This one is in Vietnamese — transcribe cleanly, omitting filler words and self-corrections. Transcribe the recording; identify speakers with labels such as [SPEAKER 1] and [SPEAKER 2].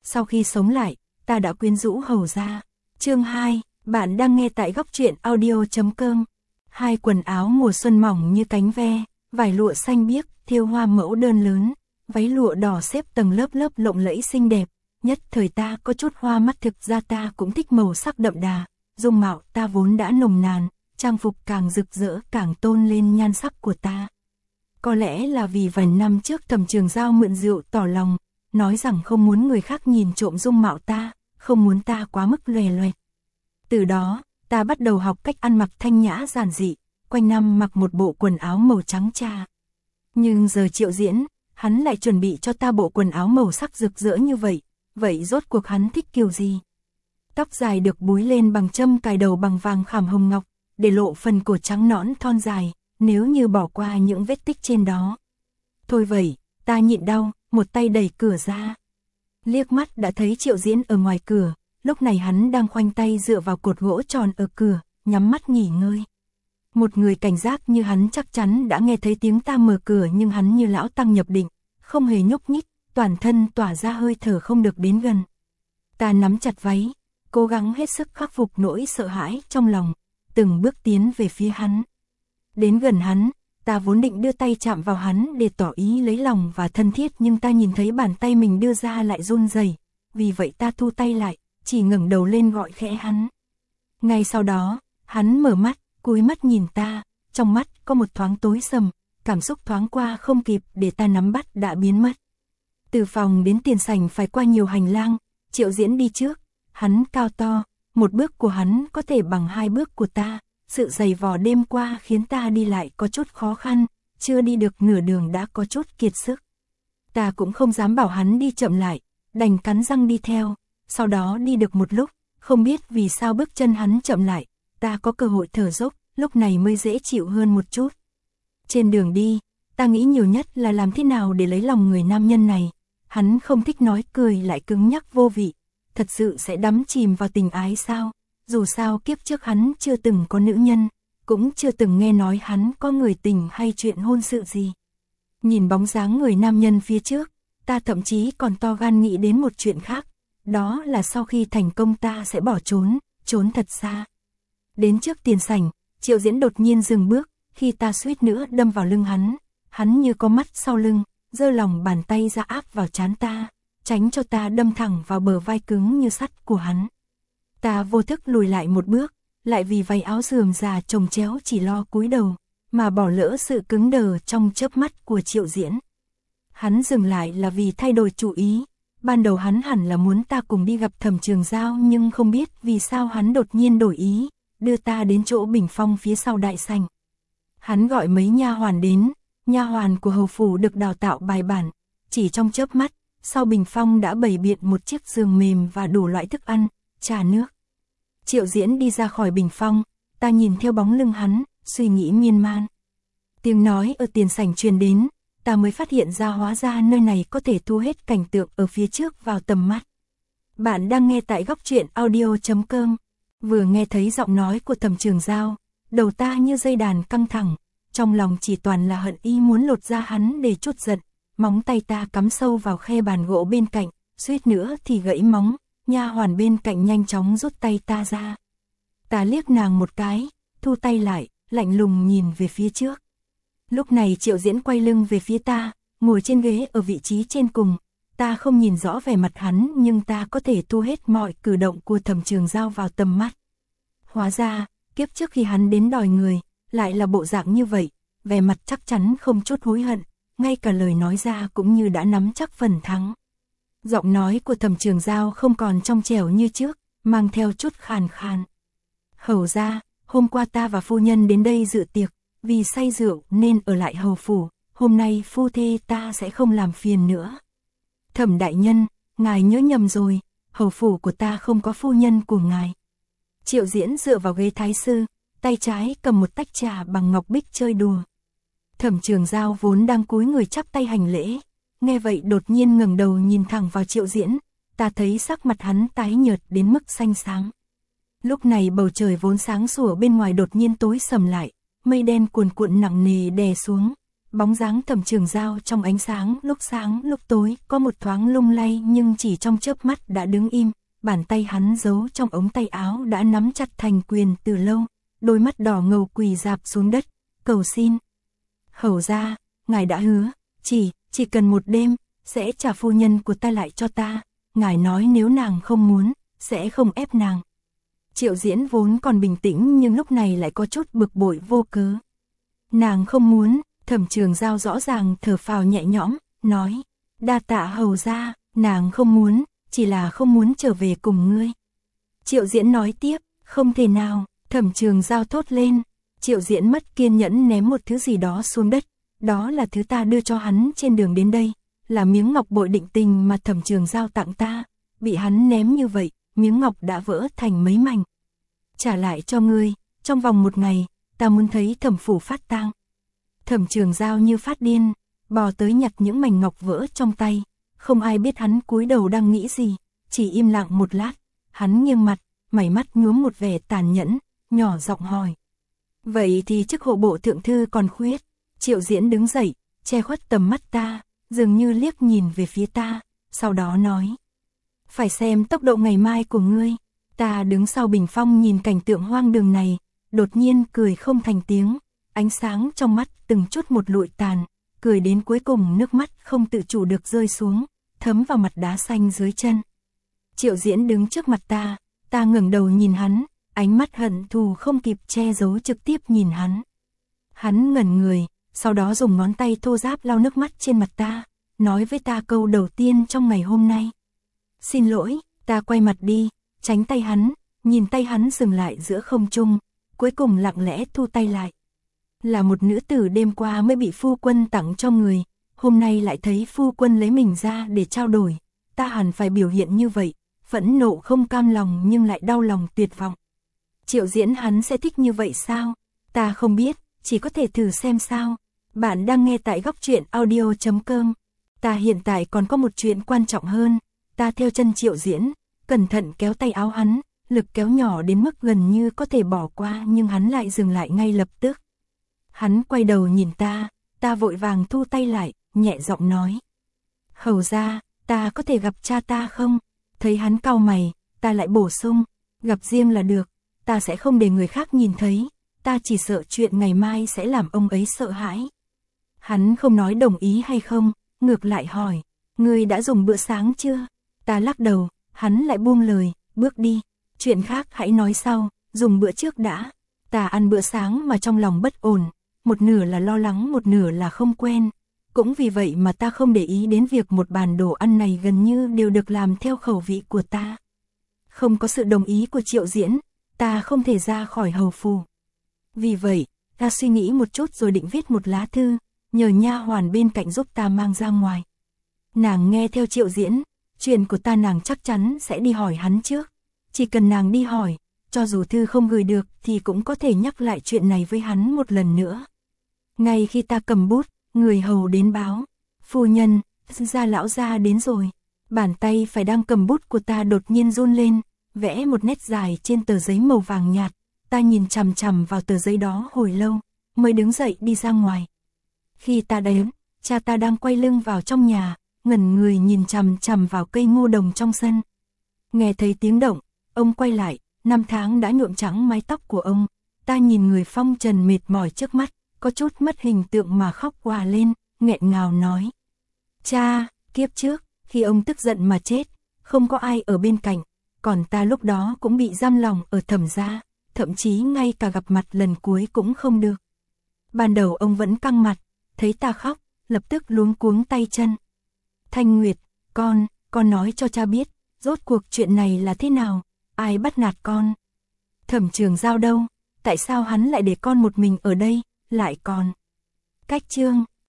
[SPEAKER 1] sau khi sống lại, ta đã quyến rũ Hầu gia. Chương 2, bạn đang nghe tại góc truyện audio.com. Hai quần áo mùa xuân mỏng như cánh ve, vải lụa xanh biếc, thêu hoa mẫu đơn lớn, váy lụa đỏ xếp tầng lớp lớp lộng lẫy xinh đẹp. Nhất thời ta có chút hoa mắt, thực ra ta cũng thích màu sắc đậm đà, dung mạo ta vốn đã nồng nàn, trang phục càng rực rỡ càng tôn lên nhan sắc của ta. Có lẽ là vì vài năm trước Thẩm Trường Giao mượn rượu tỏ lòng, nói rằng không muốn người khác nhìn trộm dung mạo ta, không muốn ta quá mức lòe loẹt. Từ đó, ta bắt đầu học cách ăn mặc thanh nhã giản dị, quanh năm mặc một bộ quần áo màu trắng trà. Nhưng giờ Triệu Diễn, hắn lại chuẩn bị cho ta bộ quần áo màu sắc rực rỡ như vậy, vậy rốt cuộc hắn thích kiểu gì? Tóc dài được búi lên bằng châm cài đầu bằng vàng khảm hồng ngọc, để lộ phần cổ trắng nõn thon dài, nếu như bỏ qua những vết tích trên đó. Thôi vậy, ta nhịn đau, một tay đẩy cửa ra. Liếc mắt đã thấy Triệu Diễn ở ngoài cửa, lúc này hắn đang khoanh tay dựa vào cột gỗ tròn ở cửa, nhắm mắt nghỉ ngơi. Một người cảnh giác như hắn chắc chắn đã nghe thấy tiếng ta mở cửa, nhưng hắn như lão tăng nhập định, không hề nhúc nhích, toàn thân tỏa ra hơi thở không được đến gần. Ta nắm chặt váy, cố gắng hết sức khắc phục nỗi sợ hãi trong lòng, từng bước tiến về phía hắn. Đến gần hắn, ta vốn định đưa tay chạm vào hắn để tỏ ý lấy lòng và thân thiết, nhưng ta nhìn thấy bàn tay mình đưa ra lại run rẩy, vì vậy ta thu tay lại, chỉ ngẩng đầu lên gọi khẽ hắn. Ngay sau đó, hắn mở mắt, cúi mắt nhìn ta, trong mắt có một thoáng tối sầm, cảm xúc thoáng qua không kịp để ta nắm bắt đã biến mất. Từ phòng đến tiền sảnh phải qua nhiều hành lang, Triệu Diễn đi trước, hắn cao to, một bước của hắn có thể bằng hai bước của ta, sự giày vò đêm qua khiến ta đi lại có chút khó khăn, chưa đi được nửa đường đã có chút kiệt sức. Ta cũng không dám bảo hắn đi chậm lại, đành cắn răng đi theo, sau đó đi được một lúc, không biết vì sao bước chân hắn chậm lại, ta có cơ hội thở dốc, lúc này mới dễ chịu hơn một chút. Trên đường đi, ta nghĩ nhiều nhất là làm thế nào để lấy lòng người nam nhân này. Hắn không thích nói cười lại cứng nhắc vô vị, thật sự sẽ đắm chìm vào tình ái sao? Dù sao kiếp trước hắn chưa từng có nữ nhân, cũng chưa từng nghe nói hắn có người tình hay chuyện hôn sự gì. Nhìn bóng dáng người nam nhân phía trước, ta thậm chí còn to gan nghĩ đến một chuyện khác, đó là sau khi thành công ta sẽ bỏ trốn, trốn thật xa. Đến trước tiền sảnh, Triệu Diễn đột nhiên dừng bước, khi ta suýt nữa đâm vào lưng hắn như có mắt sau lưng, giơ lòng bàn tay ra áp vào trán ta, tránh cho ta đâm thẳng vào bờ vai cứng như sắt của hắn. Ta vô thức lùi lại một bước, lại vì váy áo rườm rà chồng chéo chỉ lo cúi đầu, mà bỏ lỡ sự cứng đờ trong chớp mắt của Triệu Diễn. Hắn dừng lại là vì thay đổi chủ ý, ban đầu hắn hẳn là muốn ta cùng đi gặp Thẩm Trường Giao, nhưng không biết vì sao hắn đột nhiên đổi ý, đưa ta đến chỗ bình phong phía sau đại sảnh. Hắn gọi mấy nha hoàn đến, nha hoàn của hầu phủ được đào tạo bài bản, chỉ trong chớp mắt, sau bình phong đã bày biện một chiếc giường mềm và đủ loại thức ăn, trà nước. Triệu Diễn đi ra khỏi bình phong, ta nhìn theo bóng lưng hắn, suy nghĩ miên man. Tiếng nói ở tiền sảnh truyền đến, ta mới phát hiện ra hóa ra nơi này có thể thu hết cảnh tượng ở phía trước vào tầm mắt. Bạn đang nghe tại góc truyện audio.com. Vừa nghe thấy giọng nói của Thẩm Trường Giao, đầu ta như dây đàn căng thẳng, trong lòng chỉ toàn là hận ý muốn lột ra hắn để trút giận. Móng tay ta cắm sâu vào khe bàn gỗ bên cạnh, suýt nữa thì gãy móng, nha hoàn bên cạnh nhanh chóng rút tay ta ra. Ta liếc nàng một cái, thu tay lại, lạnh lùng nhìn về phía trước. Lúc này Triệu Diễn quay lưng về phía ta, ngồi trên ghế ở vị trí trên cùng. Ta không nhìn rõ vẻ mặt hắn, nhưng ta có thể thu hết mọi cử động của Thẩm Trường Giao vào tầm mắt. Hóa ra, kiếp trước khi hắn đến đòi người, lại là bộ dạng như vậy, vẻ mặt chắc chắn không chút hối hận, ngay cả lời nói ra cũng như đã nắm chắc phần thắng. Giọng nói của Thẩm Trường Giao không còn trong trẻo như trước, mang theo chút khàn khàn. Hầu gia, hôm qua ta và phu nhân đến đây dự tiệc, vì say rượu nên ở lại hầu phủ, hôm nay phu thê ta sẽ không làm phiền nữa. Thẩm đại nhân, ngài nhớ nhầm rồi, hầu phủ của ta không có phu nhân của ngài. Triệu Diễn dựa vào ghế thái sư, tay trái cầm một tách trà bằng ngọc bích chơi đùa. Thẩm Trường Giao vốn đang cúi người chắp tay hành lễ, nghe vậy đột nhiên ngẩng đầu nhìn thẳng vào Triệu Diễn, ta thấy sắc mặt hắn tái nhợt đến mức xanh xám. Lúc này bầu trời vốn sáng sủa bên ngoài đột nhiên tối sầm lại, mây đen cuồn cuộn nặng nề đè xuống, Bóng dáng Thẩm Trường Giao trong ánh sáng lúc tối, có một thoáng lung lay nhưng chỉ trong chớp mắt đã đứng im, bàn tay hắn giấu trong ống tay áo đã nắm chặt thành quyền từ lâu, đôi mắt đỏ ngầu quỳ rạp xuống đất, cầu xin. Hầu gia, ngài đã hứa, chỉ cần một đêm, sẽ trả phu nhân của ta lại cho ta, ngài nói nếu nàng không muốn, sẽ không ép nàng. Triệu Diễn vốn còn bình tĩnh nhưng lúc này lại có chút bực bội vô cớ. Nàng không muốn, Thẩm Trường Giao rõ ràng thở phào nhẹ nhõm, nói, đa tạ hầu gia, nàng không muốn, chỉ là không muốn trở về cùng ngươi. Triệu Diễn nói tiếp, không thể nào, Thẩm Trường Giao thốt lên. Triệu Diễn mất kiên nhẫn ném một thứ gì đó xuống đất, đó là thứ ta đưa cho hắn trên đường đến đây, là miếng ngọc bội định tình mà Thẩm Trường Giao tặng ta, bị hắn ném như vậy, miếng ngọc đã vỡ thành mấy mảnh. Trả lại cho ngươi, trong vòng một ngày, ta muốn thấy Thẩm phủ phát tang. Thẩm Trường Giao như phát điên, bò tới nhặt những mảnh ngọc vỡ trong tay, không ai biết hắn cúi đầu đang nghĩ gì, chỉ im lặng một lát, hắn nghiêng mặt, mày mắt nhuốm một vẻ tàn nhẫn, nhỏ giọng hỏi. Vậy thì chức hộ bộ thượng thư còn khuyết. Triệu Diễn đứng dậy, che khuất tầm mắt ta, dường như liếc nhìn về phía ta, sau đó nói. Phải xem tốc độ ngày mai của ngươi. Ta đứng sau bình phong nhìn cảnh tượng hoang đường này, đột nhiên cười không thành tiếng, ánh sáng trong mắt từng chút một lụi tàn, cười đến cuối cùng nước mắt không tự chủ được rơi xuống, thấm vào mặt đá xanh dưới chân. Triệu Diễn đứng trước mặt ta ngẩng đầu nhìn hắn, ánh mắt hận thù không kịp che giấu trực tiếp nhìn hắn. Hắn ngẩn người, sau đó dùng ngón tay thô ráp lau nước mắt trên mặt ta, nói với ta câu đầu tiên trong ngày hôm nay. Xin lỗi, ta quay mặt đi, tránh tay hắn, nhìn tay hắn dừng lại giữa không trung, cuối cùng lặng lẽ thu tay lại. Là một nữ tử đêm qua mới bị phu quân tặng cho người, hôm nay lại thấy phu quân lấy mình ra để trao đổi, ta hẳn phải biểu hiện như vậy, phẫn nộ không cam lòng nhưng lại đau lòng tuyệt vọng. Triệu Diễn hắn sẽ thích như vậy sao? Ta không biết, chỉ có thể thử xem sao. Bạn đang nghe tại góc truyện audio.com. Ta hiện tại còn có một chuyện quan trọng hơn. Ta theo chân Triệu Diễn, cẩn thận kéo tay áo hắn, lực kéo nhỏ đến mức gần như có thể bỏ qua nhưng hắn lại dừng lại ngay lập tức. Hắn quay đầu nhìn ta vội vàng thu tay lại, nhẹ giọng nói. Hầu gia, ta có thể gặp cha ta không? Thấy hắn cau mày, ta lại bổ sung, gặp riêng là được, ta sẽ không để người khác nhìn thấy, ta chỉ sợ chuyện ngày mai sẽ làm ông ấy sợ hãi. Hắn không nói đồng ý hay không, ngược lại hỏi, ngươi đã dùng bữa sáng chưa? Ta lắc đầu, hắn lại buông lời, bước đi, chuyện khác hãy nói sau, dùng bữa trước đã. Ta ăn bữa sáng mà trong lòng bất ổn, một nửa là lo lắng một nửa là không quen. Cũng vì vậy mà ta không để ý đến việc một bàn đồ ăn này gần như đều được làm theo khẩu vị của ta. Không có sự đồng ý của Triệu Diễn, ta không thể ra khỏi hầu phủ. Vì vậy, ta suy nghĩ một chút rồi định viết một lá thư, nhờ nha hoàn bên cạnh giúp ta mang ra ngoài. Nàng nghe theo Triệu Diễn, chuyện của ta nàng chắc chắn sẽ đi hỏi hắn trước. Chỉ cần nàng đi hỏi, cho dù thư không gửi được thì cũng có thể nhắc lại chuyện này với hắn một lần nữa. Ngay khi ta cầm bút, người hầu đến báo, phu nhân, gia lão gia đến rồi. Bàn tay phải đang cầm bút của ta đột nhiên run lên, vẽ một nét dài trên tờ giấy màu vàng nhạt. Ta nhìn chằm chằm vào tờ giấy đó hồi lâu, mới đứng dậy đi ra ngoài. Khi ta đến, cha ta đang quay lưng vào trong nhà, ngẩn người nhìn chằm chằm vào cây ngô đồng trong sân. Nghe thấy tiếng động, ông quay lại, 5 tháng đã nhuộm trắng mái tóc của ông. Ta nhìn người phong trần mệt mỏi trước mắt, có chút mất hình tượng mà khóc òa lên, nghẹn ngào nói. Cha, kiếp trước, khi ông tức giận mà chết, không có ai ở bên cạnh, còn ta lúc đó cũng bị giam lòng ở Thẩm gia, thậm chí ngay cả gặp mặt lần cuối cũng không được. Ban đầu ông vẫn căng mặt, thấy ta khóc, lập tức luống cuống tay chân. Thanh Nguyệt, con nói cho cha biết, rốt cuộc chuyện này là thế nào, ai bắt nạt con? Thẩm Trường Giao đâu, tại sao hắn lại để con một mình ở đây, lại còn cách chương